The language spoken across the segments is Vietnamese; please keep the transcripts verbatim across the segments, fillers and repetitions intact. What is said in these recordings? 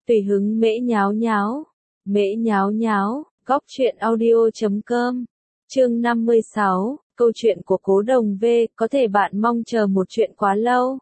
Tùy hứng mễ nháo nháo, mễ nháo nháo, góc truyện audio chấm com, chương năm mươi sáu, câu chuyện của Cố Đồng V, có thể bạn mong chờ một chuyện quá lâu.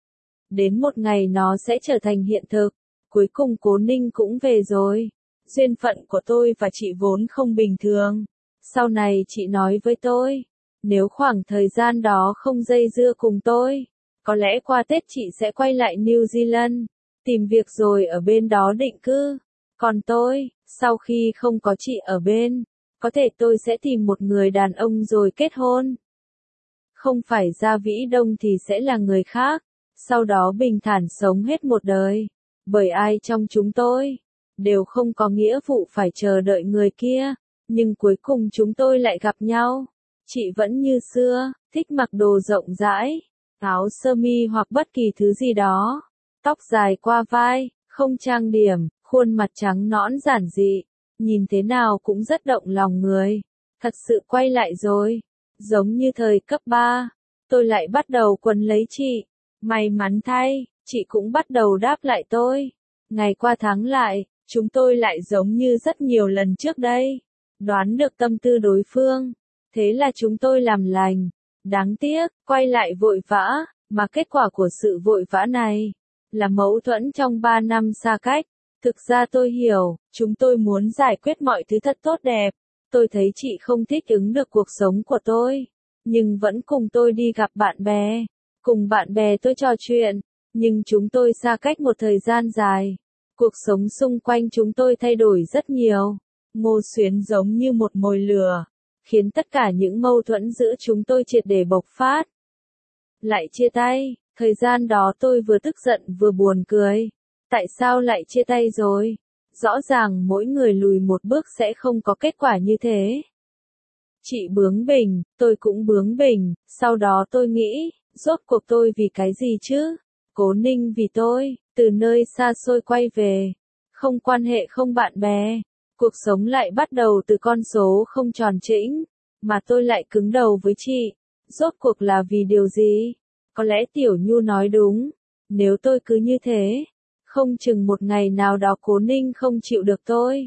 Đến một ngày nó sẽ trở thành hiện thực, cuối cùng Cố Ninh cũng về rồi. Duyên phận của tôi và chị vốn không bình thường. Sau này chị nói với tôi, nếu khoảng thời gian đó không dây dưa cùng tôi, có lẽ qua Tết chị sẽ quay lại New Zealand, tìm việc rồi ở bên đó định cư. Còn tôi, sau khi không có chị ở bên, có thể tôi sẽ tìm một người đàn ông rồi kết hôn. Không phải ra Vĩ Đông thì sẽ là người khác, sau đó bình thản sống hết một đời. Bởi ai trong chúng tôi đều không có nghĩa vụ phải chờ đợi người kia, nhưng cuối cùng chúng tôi lại gặp nhau. Chị vẫn như xưa, thích mặc đồ rộng rãi, áo sơ mi hoặc bất kỳ thứ gì đó, tóc dài qua vai, không trang điểm, khuôn mặt trắng nõn giản dị, nhìn thế nào cũng rất động lòng người. Thật sự quay lại rồi, giống như thời cấp ba, tôi lại bắt đầu quấn lấy chị. May mắn thay, chị cũng bắt đầu đáp lại tôi. Ngày qua tháng lại, chúng tôi lại giống như rất nhiều lần trước đây, đoán được tâm tư đối phương. Thế là chúng tôi làm lành. Đáng tiếc, quay lại vội vã, mà kết quả của sự vội vã này là mâu thuẫn trong ba năm xa cách. Thực ra tôi hiểu, chúng tôi muốn giải quyết mọi thứ thật tốt đẹp. Tôi thấy chị không thích ứng được cuộc sống của tôi, nhưng vẫn cùng tôi đi gặp bạn bè. Cùng bạn bè tôi trò chuyện, nhưng chúng tôi xa cách một thời gian dài. Cuộc sống xung quanh chúng tôi thay đổi rất nhiều. Ngô Xuyến giống như một mồi lửa, khiến tất cả những mâu thuẫn giữa chúng tôi triệt để bộc phát. Lại chia tay, thời gian đó tôi vừa tức giận vừa buồn cười. Tại sao lại chia tay rồi? Rõ ràng mỗi người lùi một bước sẽ không có kết quả như thế. Chị bướng bỉnh, tôi cũng bướng bỉnh, sau đó tôi nghĩ, rốt cuộc tôi vì cái gì chứ? Cố Ninh vì tôi, từ nơi xa xôi quay về. Không quan hệ không bạn bè. Cuộc sống lại bắt đầu từ con số không tròn chỉnh, mà tôi lại cứng đầu với chị. Rốt cuộc là vì điều gì? Có lẽ Tiểu Nhu nói đúng. Nếu tôi cứ như thế, không chừng một ngày nào đó Cố Ninh không chịu được tôi,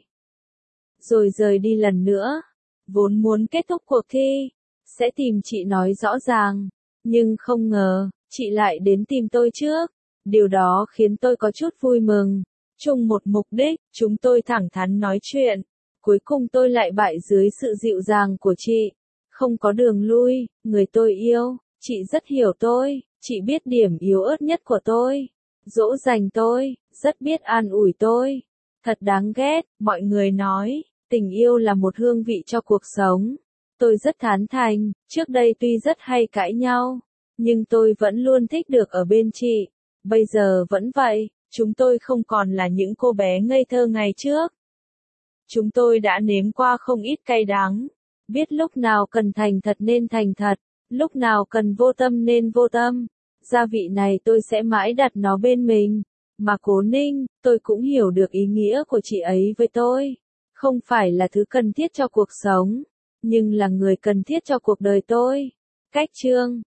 rồi rời đi lần nữa. Vốn muốn kết thúc cuộc thi, sẽ tìm chị nói rõ ràng, nhưng không ngờ, chị lại đến tìm tôi trước. Điều đó khiến tôi có chút vui mừng. Chung một mục đích, chúng tôi thẳng thắn nói chuyện. Cuối cùng tôi lại bại dưới sự dịu dàng của chị. Không có đường lui, người tôi yêu, chị rất hiểu tôi, chị biết điểm yếu ớt nhất của tôi. Dỗ dành tôi, rất biết an ủi tôi. Thật đáng ghét, mọi người nói, tình yêu là một hương vị cho cuộc sống. Tôi rất thán thành, trước đây tuy rất hay cãi nhau, nhưng tôi vẫn luôn thích được ở bên chị. Bây giờ vẫn vậy, chúng tôi không còn là những cô bé ngây thơ ngày trước. Chúng tôi đã nếm qua không ít cay đắng, biết lúc nào cần thành thật nên thành thật, lúc nào cần vô tâm nên vô tâm. Gia vị này tôi sẽ mãi đặt nó bên mình. Mà Cố Ninh, tôi cũng hiểu được ý nghĩa của chị ấy với tôi. Không phải là thứ cần thiết cho cuộc sống, nhưng là người cần thiết cho cuộc đời tôi. Cách chương